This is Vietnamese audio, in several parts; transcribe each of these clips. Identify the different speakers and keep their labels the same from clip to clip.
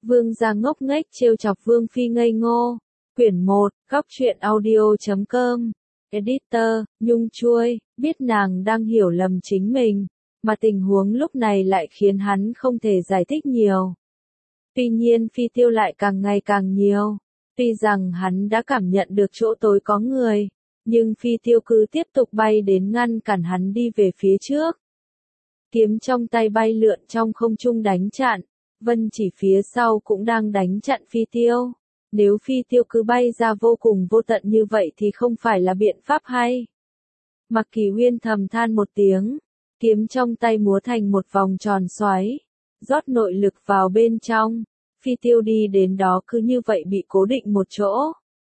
Speaker 1: Vương gia ngốc nghếch trêu chọc Vương phi ngây ngô. Quyển 1, Góc truyện audio.com. Editor, Nhung Chuôi, biết nàng đang hiểu lầm chính mình, mà tình huống lúc này lại khiến hắn không thể giải thích nhiều. Tuy nhiên phi tiêu lại càng ngày càng nhiều. Tuy rằng hắn đã cảm nhận được chỗ tối có người, nhưng phi tiêu cứ tiếp tục bay đến ngăn cản hắn đi về phía trước. Kiếm trong tay bay lượn trong không trung đánh chặn, Vân Chỉ phía sau cũng đang đánh chặn phi tiêu. Nếu phi tiêu cứ bay ra vô cùng vô tận như vậy thì không phải là biện pháp hay. Mặc Kỳ Huyên thầm than một tiếng, kiếm trong tay múa thành một vòng tròn xoáy, rót nội lực vào bên trong, phi tiêu đi đến đó cứ như vậy bị cố định một chỗ.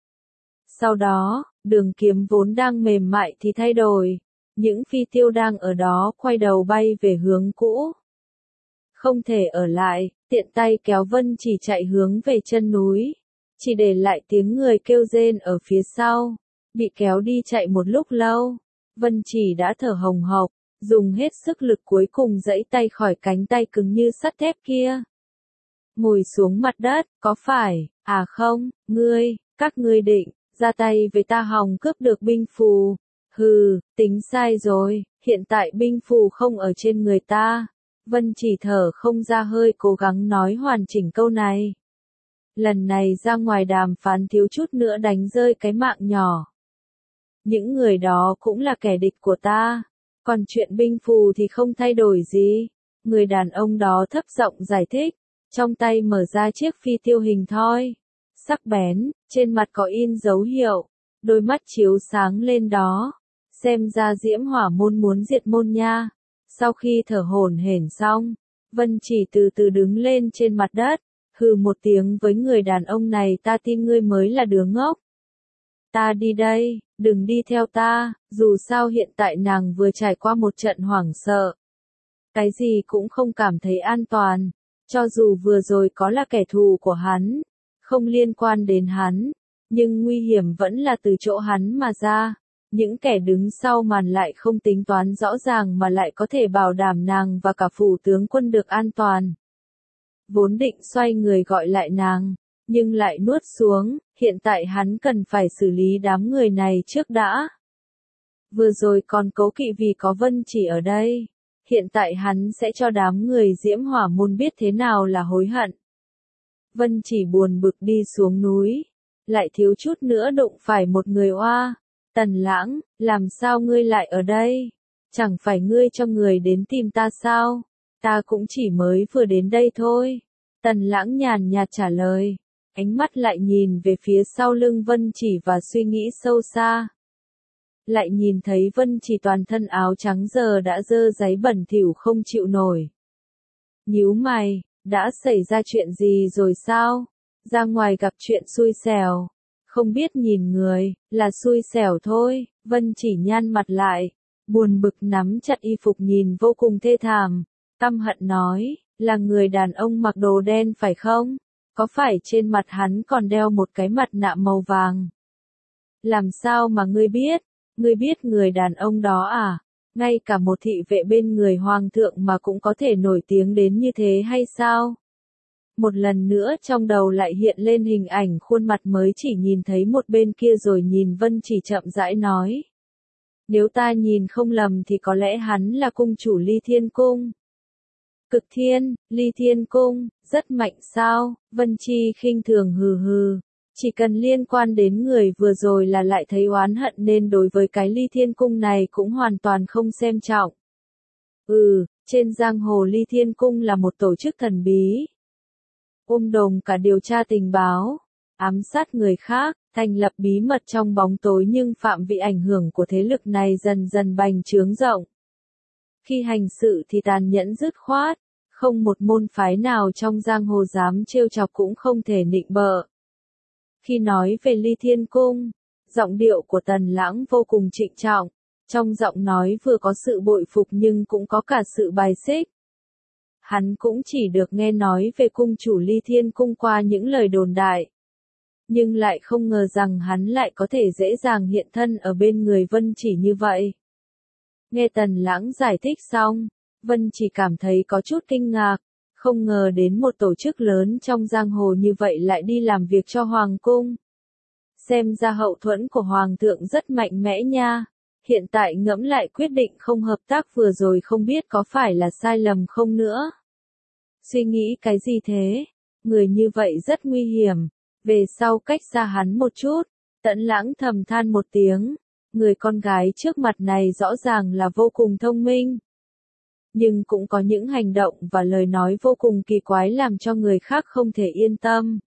Speaker 1: Sau đó, đường kiếm vốn đang mềm mại thì thay đổi, những phi tiêu đang ở đó quay đầu bay về hướng cũ. Không thể ở lại, tiện tay kéo Vân Chỉ chạy hướng về chân núi, chỉ để lại tiếng người kêu rên ở phía sau. Bị kéo đi chạy một lúc lâu, Vân Chỉ đã thở hồng hộc, dùng hết sức lực cuối cùng giãy tay khỏi cánh tay cứng như sắt thép kia. Ngồi xuống mặt đất, có phải, à không, các ngươi định ra tay với ta hòng cướp được binh phù. Hừ, tính sai rồi, hiện tại binh phù không ở trên người ta. Vân Chỉ thở không ra hơi cố gắng nói hoàn chỉnh câu này. Lần này ra ngoài đàm phán thiếu chút nữa đánh rơi cái mạng nhỏ. Những người đó cũng là kẻ địch của ta, còn chuyện binh phù thì không thay đổi gì. Người đàn ông đó thấp giọng giải thích, trong tay mở ra chiếc phi tiêu hình thoi. Sắc bén, trên mặt có in dấu hiệu, đôi mắt chiếu sáng lên đó. Xem ra Diễm Hỏa môn muốn diệt môn nha. Sau khi thở hổn hển xong, Vân Chỉ từ từ đứng lên trên mặt đất, hừ một tiếng với người đàn ông này, ta tin ngươi mới là đứa ngốc. Ta đi đây, đừng đi theo ta, dù sao hiện tại nàng vừa trải qua một trận hoảng sợ. Cái gì cũng không cảm thấy an toàn, cho dù vừa rồi có là kẻ thù của hắn, không liên quan đến hắn, nhưng nguy hiểm vẫn là từ chỗ hắn mà ra. Những kẻ đứng sau màn lại không tính toán rõ ràng mà lại có thể bảo đảm nàng và cả phủ tướng quân được an toàn. Vốn định xoay người gọi lại nàng, nhưng lại nuốt xuống, hiện tại hắn cần phải xử lý đám người này trước đã. Vừa rồi còn cố kỵ vì có Vân Chỉ ở đây, hiện tại hắn sẽ cho đám người Diễm Hỏa môn biết thế nào là hối hận. Vân Chỉ buồn bực đi xuống núi, lại thiếu chút nữa đụng phải một người oa. Tần Lãng, làm sao ngươi lại ở đây? Chẳng phải ngươi cho người đến tìm ta sao? Ta cũng chỉ mới vừa đến đây thôi. Tần Lãng nhàn nhạt trả lời, ánh mắt lại nhìn về phía sau lưng Vân Chỉ và suy nghĩ sâu xa. Lại nhìn thấy Vân Chỉ toàn thân áo trắng giờ đã dơ dáy bẩn thỉu không chịu nổi. Nhíu mày, đã xảy ra chuyện gì rồi sao? Ra ngoài gặp chuyện xui xẻo. Không biết nhìn người, là xui xẻo thôi. Vân Chỉ nhăn mặt lại, buồn bực nắm chặt y phục nhìn vô cùng thê thảm, căm hận nói, là người đàn ông mặc đồ đen phải không? Có phải trên mặt hắn còn đeo một cái mặt nạ màu vàng? Làm sao mà ngươi biết? Ngươi biết người đàn ông đó à? Ngay cả một thị vệ bên người hoàng thượng mà cũng có thể nổi tiếng đến như thế hay sao? Một lần nữa trong đầu lại hiện lên hình ảnh khuôn mặt mới, chỉ nhìn thấy một bên kia rồi nhìn Vân Chỉ chậm rãi nói. Nếu ta nhìn không lầm thì có lẽ hắn là cung chủ Ly Thiên Cung. Cực Thiên, Ly Thiên Cung, rất mạnh sao? Vân Chi khinh thường hừ hừ. Chỉ cần liên quan đến người vừa rồi là lại thấy oán hận nên đối với cái Ly Thiên Cung này cũng hoàn toàn không xem trọng. Trên giang hồ Ly Thiên Cung là một tổ chức thần bí. Đồm cả điều tra tình báo, ám sát người khác, thành lập bí mật trong bóng tối, nhưng phạm vi ảnh hưởng của thế lực này dần dần bành trướng rộng. Khi hành sự thì tàn nhẫn dứt khoát, không một môn phái nào trong giang hồ dám trêu chọc cũng không thể nịnh bợ. Khi nói về Ly Thiên Cung, giọng điệu của Tần Lãng vô cùng trịnh trọng, trong giọng nói vừa có sự bội phục nhưng cũng có cả sự bài xích. Hắn cũng chỉ được nghe nói về cung chủ Ly Thiên Cung qua những lời đồn đại. Nhưng lại không ngờ rằng hắn lại có thể dễ dàng hiện thân ở bên người Vân Chỉ như vậy. Nghe Tần Lãng giải thích xong, Vân Chỉ cảm thấy có chút kinh ngạc, Không ngờ đến một tổ chức lớn trong giang hồ như vậy lại đi làm việc cho Hoàng cung. Xem ra hậu thuẫn của Hoàng thượng rất mạnh mẽ nha. Hiện tại ngẫm lại quyết định không hợp tác vừa rồi không biết có phải là sai lầm không nữa. Suy nghĩ cái gì thế? Người như vậy rất nguy hiểm. Về sau cách xa hắn một chút. Tẫn Lãng thầm than một tiếng. Người con gái trước mặt này rõ ràng là vô cùng thông minh. Nhưng cũng có những hành động và lời nói vô cùng kỳ quái làm cho người khác không thể yên tâm.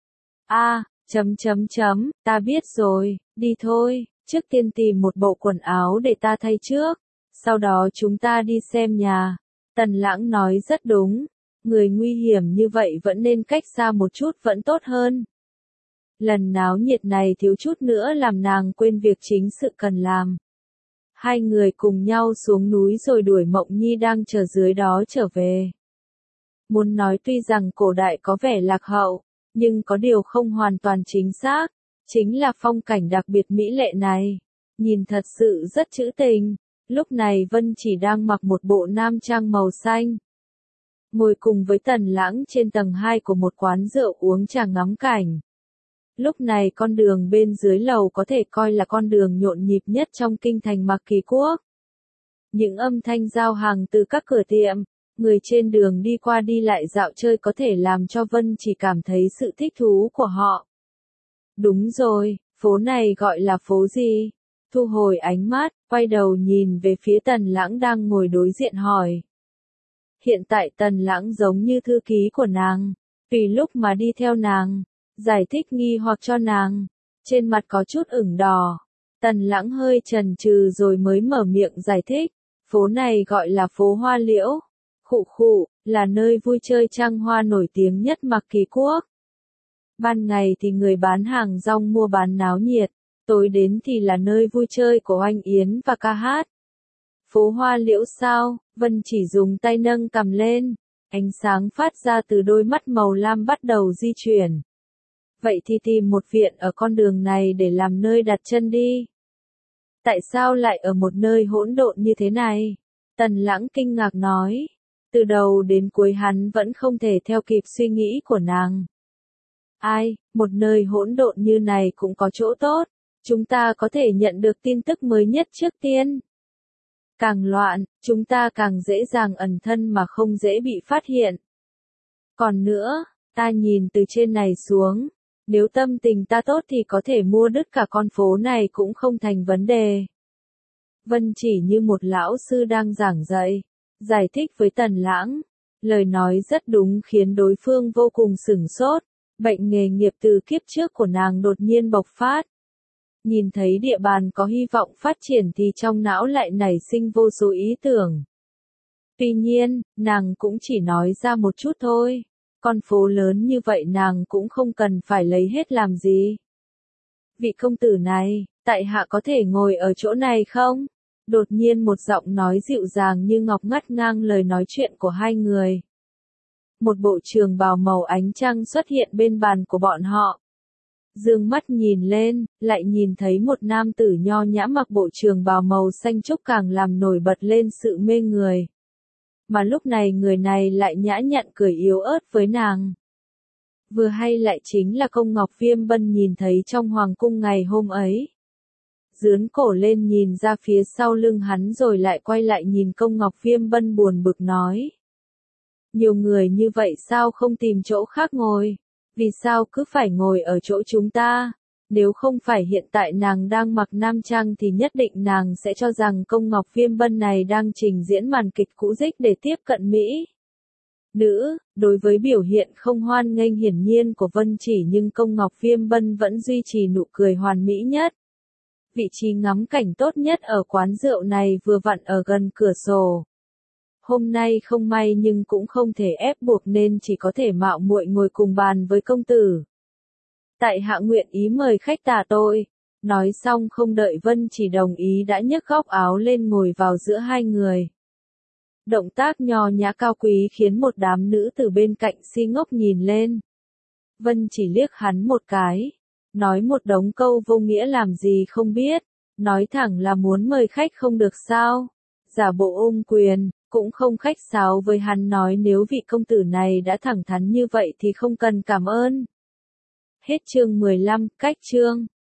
Speaker 1: Ta biết rồi, đi thôi, trước tiên tìm một bộ quần áo để ta thay trước, sau đó chúng ta đi xem nhà. Tần Lãng nói rất đúng, người nguy hiểm như vậy vẫn nên cách xa một chút vẫn tốt hơn. Lần náo nhiệt này thiếu chút nữa làm nàng quên việc chính sự cần làm. Hai người cùng nhau xuống núi rồi đuổi Mộng Nhi đang chờ dưới đó trở về. Muốn nói tuy rằng cổ đại có vẻ lạc hậu, nhưng có điều không hoàn toàn chính xác, chính là phong cảnh đặc biệt mỹ lệ này. Nhìn thật sự rất trữ tình. Lúc này Vân Chỉ đang mặc một bộ nam trang màu xanh. Ngồi cùng với Tần Lãng trên tầng 2 của một quán rượu uống trà ngắm cảnh. Lúc này con đường bên dưới lầu có thể coi là con đường nhộn nhịp nhất trong kinh thành Mạc Kỳ Quốc. Những âm thanh giao hàng từ các cửa tiệm, người trên đường đi qua đi lại dạo chơi có thể làm cho Vân Chỉ cảm thấy sự thích thú của họ. Đúng rồi, phố này gọi là phố gì? Thu hồi ánh mắt, quay đầu nhìn về phía Tần Lãng đang ngồi đối diện hỏi. Hiện tại Tần Lãng giống như thư ký của nàng, vì lúc mà đi theo nàng, giải thích nghi hoặc cho nàng, trên mặt có chút ửng đỏ. Tần Lãng hơi chần chừ rồi mới mở miệng giải thích, phố này gọi là phố Hoa Liễu, là nơi vui chơi trăng hoa nổi tiếng nhất Mạc Kỳ Quốc. Ban ngày thì người bán hàng rong mua bán náo nhiệt, tối đến thì là nơi vui chơi của oanh yến và ca hát. Phố Hoa Liễu sao? Vân Chỉ dùng tay nâng cằm lên, ánh sáng phát ra từ đôi mắt màu lam bắt đầu di chuyển. Vậy thì tìm một viện ở con đường này để làm nơi đặt chân đi. Tại sao lại ở một nơi hỗn độn như thế này? Tần Lãng kinh ngạc nói. Từ đầu đến cuối hắn vẫn không thể theo kịp suy nghĩ của nàng. Một nơi hỗn độn như này cũng có chỗ tốt. Chúng ta có thể nhận được tin tức mới nhất trước tiên. Càng loạn, chúng ta càng dễ dàng ẩn thân mà không dễ bị phát hiện. Còn nữa, ta nhìn từ trên này xuống, nếu tâm tình ta tốt thì có thể mua đứt cả con phố này cũng không thành vấn đề. Vân Chỉ như một lão sư đang giảng dạy, giải thích với Tần Lãng. Lời nói rất đúng khiến đối phương vô cùng sửng sốt. Bệnh nghề nghiệp từ kiếp trước của nàng đột nhiên bộc phát. Nhìn thấy địa bàn có hy vọng phát triển thì trong não lại nảy sinh vô số ý tưởng. Tuy nhiên, nàng cũng chỉ nói ra một chút thôi. Con phố lớn như vậy nàng cũng không cần phải lấy hết làm gì. Vị công tử này, tại hạ có thể ngồi ở chỗ này không? Đột nhiên một giọng nói dịu dàng như ngọc ngắt ngang lời nói chuyện của hai người. Một bộ trường bào màu ánh trăng xuất hiện bên bàn của bọn họ. Dương mắt nhìn lên, lại nhìn thấy một nam tử nho nhã mặc bộ trường bào màu xanh trúc càng làm nổi bật lên sự mê người. Mà lúc này người này lại nhã nhặn cười yếu ớt với nàng. Vừa hay lại chính là Công Ngọc Viêm Bân nhìn thấy trong hoàng cung ngày hôm ấy. Dướn cổ lên nhìn ra phía sau lưng hắn rồi lại quay lại nhìn Công Ngọc Viêm Bân buồn bực nói. Nhiều người như vậy sao không tìm chỗ khác ngồi? Vì sao cứ phải ngồi ở chỗ chúng ta? Nếu không phải hiện tại nàng đang mặc nam trang thì nhất định nàng sẽ cho rằng Công Ngọc Viêm Bân này đang trình diễn màn kịch cũ dích để tiếp cận Mỹ. Nữ, đối với biểu hiện không hoan nghênh hiển nhiên của Vân Chỉ nhưng Công Ngọc Viêm Bân vẫn duy trì nụ cười hoàn mỹ nhất. Vị trí ngắm cảnh tốt nhất ở quán rượu này vừa vặn ở gần cửa sổ. Hôm nay không may nhưng cũng không thể ép buộc nên chỉ có thể mạo muội ngồi cùng bàn với công tử. Tại hạ nguyện ý mời khách tà tôi. Nói xong không đợi Vân Chỉ đồng ý đã nhấc góc áo lên ngồi vào giữa hai người. Động tác nho nhã cao quý khiến một đám nữ từ bên cạnh si ngốc nhìn lên. Vân Chỉ liếc hắn một cái. Nói một đống câu vô nghĩa làm gì không biết. Nói thẳng là muốn mời khách không được sao. Giả bộ ôm quyền. cũng không khách sáo với hắn nói nếu vị công tử này đã thẳng thắn như vậy thì không cần cảm ơn. Hết chương 15, cách chương.